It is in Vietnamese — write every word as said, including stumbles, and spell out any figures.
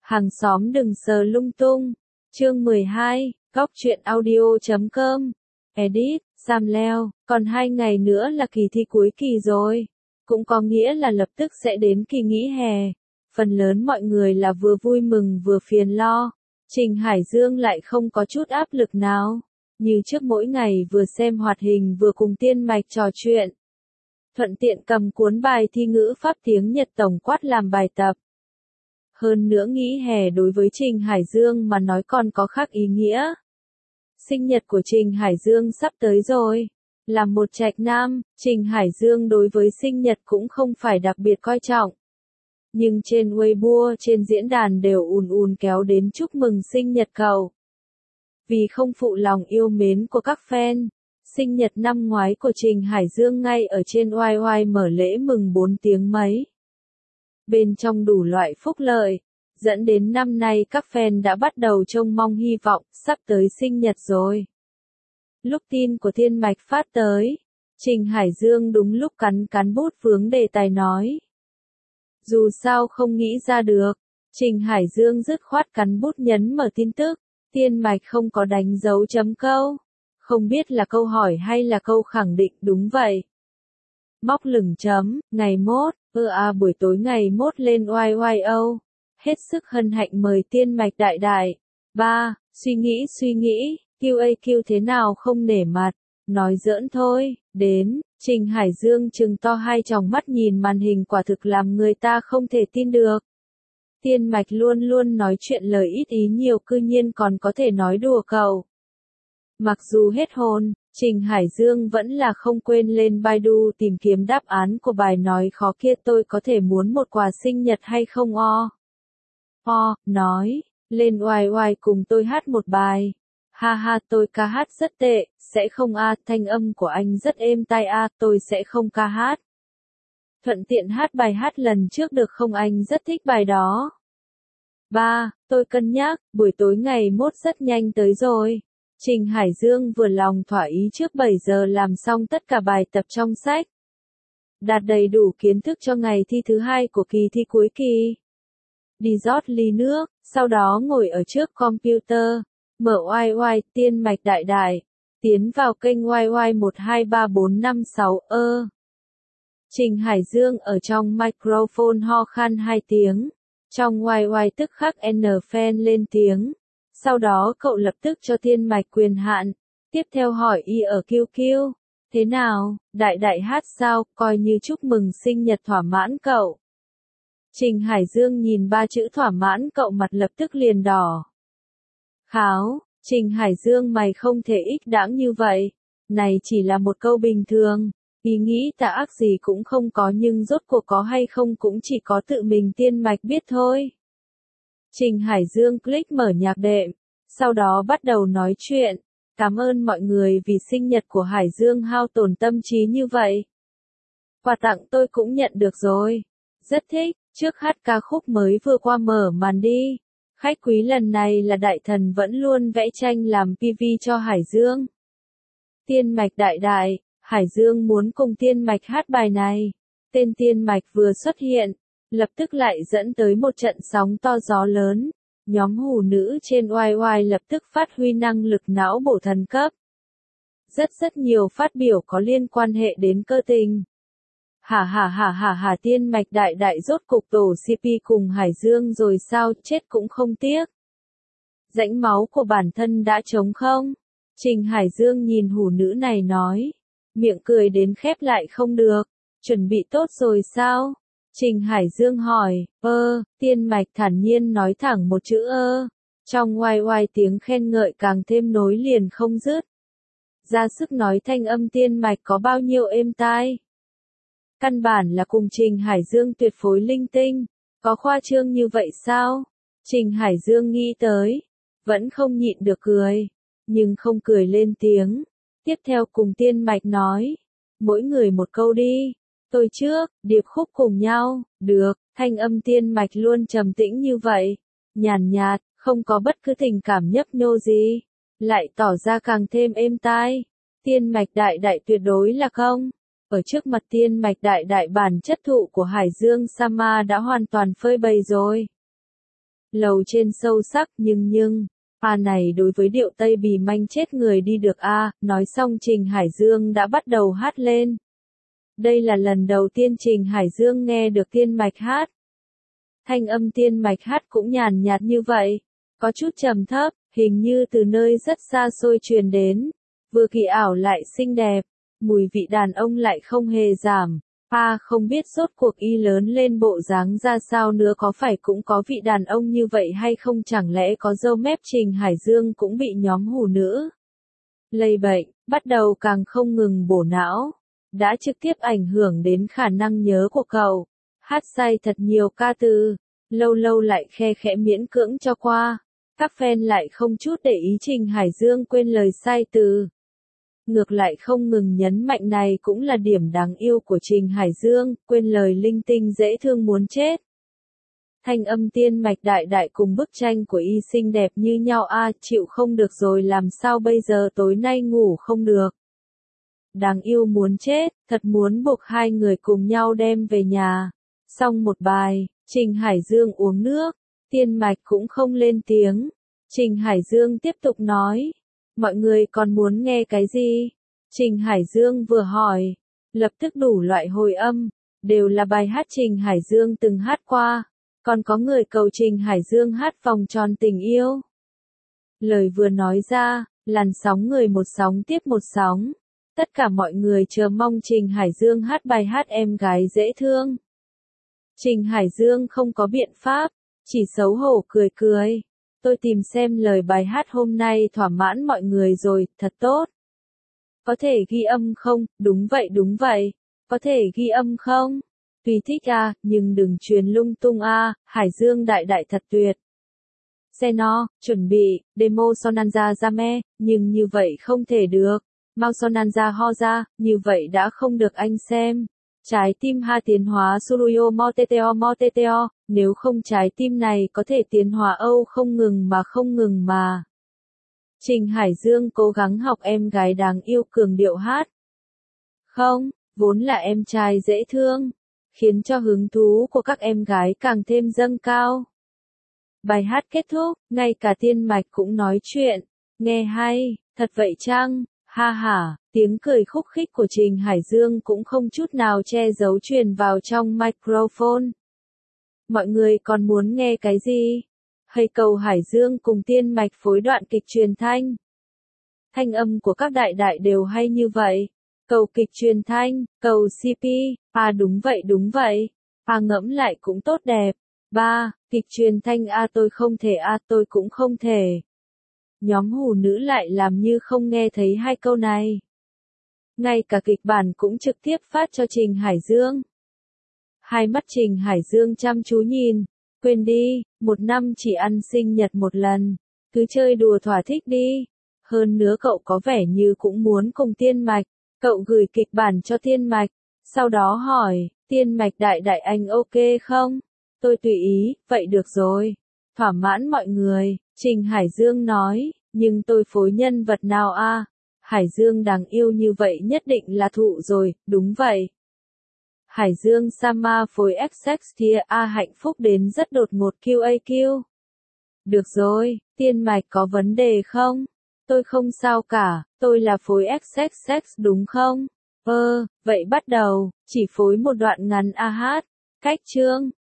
Hàng xóm đừng sờ lung tung. Chương mười hai, góc truyện audio chấm com. Edit, Sam Leo, còn hai ngày nữa là kỳ thi cuối kỳ rồi. Cũng có nghĩa là lập tức sẽ đến kỳ nghỉ hè. Phần lớn mọi người là vừa vui mừng vừa phiền lo. Trình Hải Dương lại không có chút áp lực nào. Như trước mỗi ngày vừa xem hoạt hình vừa cùng Tiên Mạch trò chuyện. Thuận tiện cầm cuốn bài thi ngữ pháp tiếng Nhật tổng quát làm bài tập. Hơn nữa nghỉ hè đối với Trình Hải Dương mà nói còn có khác ý nghĩa. Sinh nhật của Trình Hải Dương sắp tới rồi. Là một trạch nam, Trình Hải Dương đối với sinh nhật cũng không phải đặc biệt coi trọng. Nhưng trên Weibo, trên diễn đàn đều ùn ùn kéo đến chúc mừng sinh nhật cậu. Vì không phụ lòng yêu mến của các fan, sinh nhật năm ngoái của Trình Hải Dương ngay ở trên oai oai mở lễ mừng bốn tiếng mấy. Bên trong đủ loại phúc lợi, dẫn đến năm nay các fan đã bắt đầu trông mong hy vọng sắp tới sinh nhật rồi. Lúc tin của Thiên Mạch phát tới, Trình Hải Dương đúng lúc cắn cắn bút vướng đề tài nói. Dù sao không nghĩ ra được, Trình Hải Dương dứt khoát cắn bút nhấn mở tin tức, Thiên Mạch không có đánh dấu chấm câu. Không biết là câu hỏi hay là câu khẳng định, đúng vậy. Móc lửng chấm, ngày mốt, ơ à buổi tối ngày mốt lên oai oai âu. Hết sức hân hạnh mời Tiên Mạch đại đại. ba. Suy nghĩ suy nghĩ, quy a quy thế nào không nể mặt. Nói giỡn thôi, đến, Trình Hải Dương trừng to hai tròng mắt nhìn màn hình quả thực làm người ta không thể tin được. Tiên Mạch luôn luôn nói chuyện lời ít ý nhiều cư nhiên còn có thể nói đùa cậu. Mặc dù hết hồn, Trình Hải Dương vẫn là không quên lên Baidu tìm kiếm đáp án của bài nói khó kia tôi có thể muốn một quà sinh nhật hay không o. O, nói, lên oai oai cùng tôi hát một bài. Ha ha tôi ca hát rất tệ, sẽ không a thanh âm của anh rất êm tai a tôi sẽ không ca hát. Thuận tiện hát bài hát lần trước được không anh rất thích bài đó. ba. Tôi cân nhắc, buổi tối ngày mốt rất nhanh tới rồi. Trình Hải Dương vừa lòng thỏa ý trước bảy giờ làm xong tất cả bài tập trong sách. Đạt đầy đủ kiến thức cho ngày thi thứ hai của kỳ thi cuối kỳ. Đi rót ly nước, sau đó ngồi ở trước computer, mở oai oai Tiên Mạch đại đại, tiến vào kênh oai oai một hai ba bốn năm sáu ơ. Trình Hải Dương ở trong microphone ho khan hai tiếng, trong oai oai tức khắc N fan lên tiếng. Sau đó cậu lập tức cho Thiên Mạch quyền hạn, tiếp theo hỏi y ở quy quy, thế nào, đại đại hát sao, coi như chúc mừng sinh nhật thỏa mãn cậu. Trình Hải Dương nhìn ba chữ thỏa mãn cậu mặt lập tức liền đỏ. Kháo, Trình Hải Dương mày không thể ích đãng như vậy, này chỉ là một câu bình thường, ý nghĩ tà ác gì cũng không có nhưng rốt cuộc có hay không cũng chỉ có tự mình Tiên Mạch biết thôi. Trình Hải Dương click mở nhạc đệm, sau đó bắt đầu nói chuyện, cảm ơn mọi người vì sinh nhật của Hải Dương hao tổn tâm trí như vậy. Quà tặng tôi cũng nhận được rồi, rất thích, trước hát ca khúc mới vừa qua mở màn đi. Khách quý lần này là đại thần vẫn luôn vẽ tranh làm pê vê cho Hải Dương. Tiên Mạch đại đại, Hải Dương muốn cùng Tiên Mạch hát bài này. Tên Tiên Mạch vừa xuất hiện, lập tức lại dẫn tới một trận sóng to gió lớn. Nhóm hủ nữ trên oai oai lập tức phát huy năng lực não bổ thần cấp. Rất rất nhiều phát biểu có liên quan hệ đến cơ tình. Hả hả hả hả hả Tiên Mạch đại đại rốt cục tổ xê pê cùng Hải Dương rồi sao, chết cũng không tiếc. Rãnh máu của bản thân đã trống không? Trình Hải Dương nhìn hủ nữ này nói. Miệng cười đến khép lại không được. Chuẩn bị tốt rồi sao? Trình Hải Dương hỏi, ơ, Tiên Mạch thản nhiên nói thẳng một chữ ơ. Trong oai oai tiếng khen ngợi càng thêm nối liền không dứt. Ra sức nói thanh âm Tiên Mạch có bao nhiêu êm tai. Căn bản là cùng Trình Hải Dương tuyệt phối linh tinh. Có khoa trương như vậy sao? Trình Hải Dương nghĩ tới. Vẫn không nhịn được cười. Nhưng không cười lên tiếng. Tiếp theo cùng Tiên Mạch nói. Mỗi người một câu đi. Tôi trước, điệp khúc cùng nhau, được, thanh âm Tiên Mạch luôn trầm tĩnh như vậy, nhàn nhạt, không có bất cứ tình cảm nhấp nhô gì, lại tỏ ra càng thêm êm tai. Tiên Mạch đại đại tuyệt đối là không. Ở trước mặt Tiên Mạch đại đại bản chất thụ của Hải Dương Sama đã hoàn toàn phơi bày rồi. Lầu trên sâu sắc nhưng nhưng, a này đối với điệu Tây Bì manh chết người đi được a, nói xong Trình Hải Dương đã bắt đầu hát lên. Đây là lần đầu tiên Trình Hải Dương nghe được Tiên Mạch hát. Thanh âm Tiên Mạch hát cũng nhàn nhạt như vậy, có chút trầm thấp, hình như từ nơi rất xa xôi truyền đến, vừa kỳ ảo lại xinh đẹp, mùi vị đàn ông lại không hề giảm. A không biết rốt cuộc y lớn lên bộ dáng ra sao nữa, có phải cũng có vị đàn ông như vậy hay không, chẳng lẽ có râu mép Trình Hải Dương cũng bị nhóm hủ nữ lây bệnh, bắt đầu càng không ngừng bổ não, đã trực tiếp ảnh hưởng đến khả năng nhớ của cậu. Hát sai thật nhiều ca từ, lâu lâu lại khe khẽ miễn cưỡng cho qua, các fan lại không chút để ý Trình Hải Dương quên lời sai từ. Ngược lại không ngừng nhấn mạnh này cũng là điểm đáng yêu của Trình Hải Dương, quên lời linh tinh dễ thương muốn chết. Thanh âm Tiên Mạch đại đại cùng bức tranh của y xinh đẹp như nhau a, chịu không được rồi, làm sao bây giờ, tối nay ngủ không được. Đáng yêu muốn chết, thật muốn buộc hai người cùng nhau đem về nhà. Xong một bài, Trình Hải Dương uống nước, Tiên Mạch cũng không lên tiếng. Trình Hải Dương tiếp tục nói. Mọi người còn muốn nghe cái gì? Trình Hải Dương vừa hỏi, lập tức đủ loại hồi âm, đều là bài hát Trình Hải Dương từng hát qua, còn có người cầu Trình Hải Dương hát Vòng Tròn Tình Yêu. Lời vừa nói ra, làn sóng người một sóng tiếp một sóng, tất cả mọi người chờ mong Trình Hải Dương hát bài hát Em Gái Dễ Thương. Trình Hải Dương không có biện pháp, chỉ xấu hổ cười cười. Tôi tìm xem lời bài hát hôm nay thỏa mãn mọi người rồi, thật tốt. Có thể ghi âm không? Đúng vậy đúng vậy. Có thể ghi âm không? Tùy thích à, nhưng đừng truyền lung tung à, Hải Dương đại đại thật tuyệt. Seno, chuẩn bị, demo Sonanza ra me, nhưng như vậy không thể được. Mau Sonanza ho ra, như vậy đã không được anh xem. Trái tim ha tiến hóa Suruyo Moteteo Moteteo, nếu không trái tim này có thể tiến hóa Âu không ngừng mà không ngừng mà. Trình Hải Dương cố gắng học em gái đáng yêu cường điệu hát. Không, vốn là em trai dễ thương, khiến cho hứng thú của các em gái càng thêm dâng cao. Bài hát kết thúc, ngay cả Tiên Mạch cũng nói chuyện, nghe hay, thật vậy chăng? Ha ha, tiếng cười khúc khích của Trình Hải Dương cũng không chút nào che giấu truyền vào trong microphone. Mọi người còn muốn nghe cái gì? Hay cầu Hải Dương cùng Tiên Mạch phối đoạn kịch truyền thanh? Thanh âm của các đại đại đều hay như vậy. Cầu kịch truyền thanh, cầu xê pê, à đúng vậy đúng vậy. À ngẫm lại cũng tốt đẹp. Ba, kịch truyền thanh à tôi không thể à tôi cũng không thể. Nhóm hủ nữ lại làm như không nghe thấy hai câu này. Ngay cả kịch bản cũng trực tiếp phát cho Trình Hải Dương. Hai mắt Trình Hải Dương chăm chú nhìn, quên đi, một năm chỉ ăn sinh nhật một lần, cứ chơi đùa thỏa thích đi. Hơn nữa cậu có vẻ như cũng muốn cùng Tiên Mạch, cậu gửi kịch bản cho Tiên Mạch, sau đó hỏi, Tiên Mạch đại đại anh ok không? Tôi tùy ý, vậy được rồi. Thỏa mãn mọi người, Trình Hải Dương nói, nhưng tôi phối nhân vật nào a? Hải Dương đáng yêu như vậy nhất định là thụ rồi, đúng vậy. Hải Dương Sama phối ích ích Tier A hạnh phúc đến rất đột ngột quy a quy. Được rồi, Tiên Mạch có vấn đề không? Tôi không sao cả, tôi là phối ích ích ích đúng không? Ơ, vậy bắt đầu, chỉ phối một đoạn ngắn a hát, cách chương.